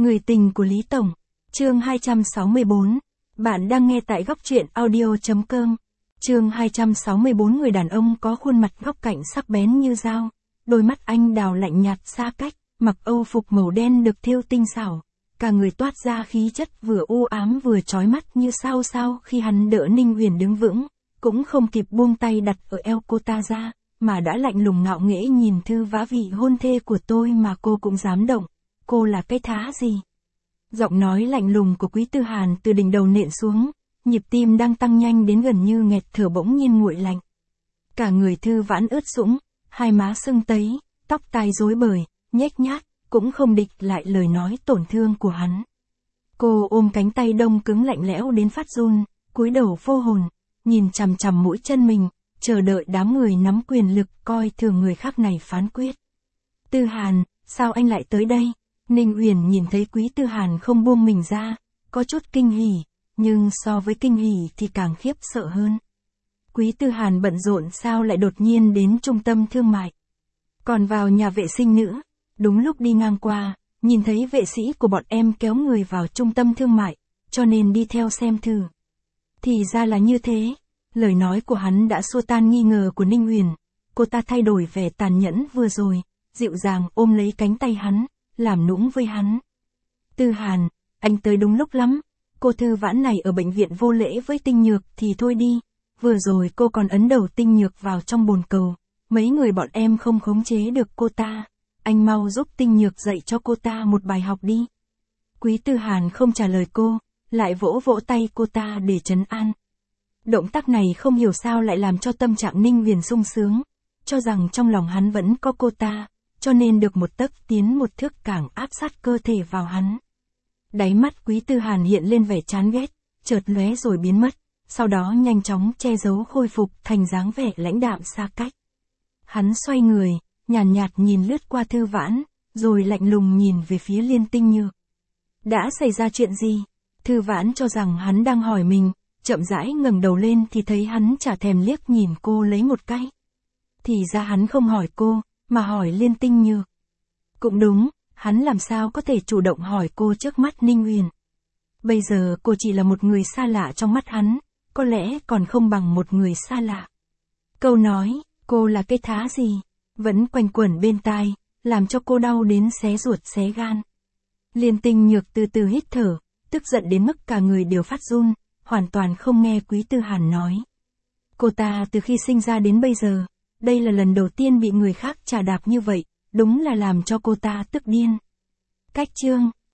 Người tình của Lý Tổng. Chương 264. Bạn đang nghe tại góc truyện audio.com. Chương 264. Người đàn ông có khuôn mặt góc cạnh sắc bén như dao, đôi mắt anh đào lạnh nhạt xa cách, mặc âu phục màu đen được thêu tinh xảo, cả người toát ra khí chất vừa u ám vừa chói mắt như sao sao. Khi hắn đỡ Ninh Uyển đứng vững, cũng không kịp buông tay đặt ở eo cô ta ra, mà đã lạnh lùng ngạo nghễ nhìn Thư Vã, vị hôn thê của tôi mà cô cũng dám động, cô là cái thá gì? Giọng nói lạnh lùng của Quý Tư Hàn từ đỉnh đầu nện xuống, nhịp tim đang tăng nhanh đến gần như nghẹt thở bỗng nhiên nguội lạnh. Cả người Thư Vãn ướt sũng, hai má sưng tấy, tóc tai rối bời, nhếch nhác, cũng không địch lại lời nói tổn thương của hắn. Cô ôm cánh tay đông cứng lạnh lẽo đến phát run, cúi đầu vô hồn, nhìn chằm chằm mũi chân mình, chờ đợi đám người nắm quyền lực coi thường người khác này phán quyết. Tư Hàn, sao anh lại tới đây? Ninh Uyển nhìn thấy Quý Tư Hàn không buông mình ra, có chút kinh hỉ, nhưng so với kinh hỉ thì càng khiếp sợ hơn. Quý Tư Hàn bận rộn sao lại đột nhiên đến trung tâm thương mại, còn vào nhà vệ sinh nữa. Đúng lúc đi ngang qua, nhìn thấy vệ sĩ của bọn em kéo người vào trung tâm thương mại, cho nên đi theo xem thử. Thì ra là như thế. Lời nói của hắn đã xua tan nghi ngờ của Ninh Uyển. Cô ta thay đổi vẻ tàn nhẫn vừa rồi, dịu dàng ôm lấy cánh tay hắn, làm nũng với hắn. Tư Hàn, anh tới đúng lúc lắm. Cô Thư Vãn này ở bệnh viện vô lễ với Tinh Nhược thì thôi đi. Vừa rồi cô còn ấn đầu Tinh Nhược vào trong bồn cầu. Mấy người bọn em không khống chế được cô ta. Anh mau giúp Tinh Nhược dạy cho cô ta một bài học đi. Quý Tư Hàn không trả lời cô, lại vỗ vỗ tay cô ta để trấn an. Động tác này không hiểu sao lại làm cho tâm trạng Ninh Uyển sung sướng, cho rằng trong lòng hắn vẫn có cô ta, cho nên được một tấc tiến một thước càng áp sát cơ thể vào hắn. Đáy mắt Quý Tư Hàn hiện lên vẻ chán ghét, chợt lóe rồi biến mất, sau đó nhanh chóng che giấu khôi phục thành dáng vẻ lãnh đạm xa cách. Hắn xoay người, nhàn nhạt nhìn lướt qua Thư Vãn, rồi lạnh lùng nhìn về phía Liên Tinh Nhược. Đã xảy ra chuyện gì? Thư Vãn cho rằng hắn đang hỏi mình, chậm rãi ngẩng đầu lên thì thấy hắn chả thèm liếc nhìn cô lấy một cái. Thì ra hắn không hỏi cô, mà hỏi Liên Tinh Nhược. Cũng đúng, hắn làm sao có thể chủ động hỏi cô trước mắt Ninh Uyển. Bây giờ cô chỉ là một người xa lạ trong mắt hắn, có lẽ còn không bằng một người xa lạ. Câu nói, cô là cái thá gì, vẫn quanh quẩn bên tai, làm cho cô đau đến xé ruột xé gan. Liên Tinh Nhược từ từ hít thở, tức giận đến mức cả người đều phát run, hoàn toàn không nghe Quý Tư Hàn nói. Cô ta từ khi sinh ra đến bây giờ, đây là lần đầu tiên bị người khác chà đạp như vậy, đúng là làm cho cô ta tức điên. Cách chương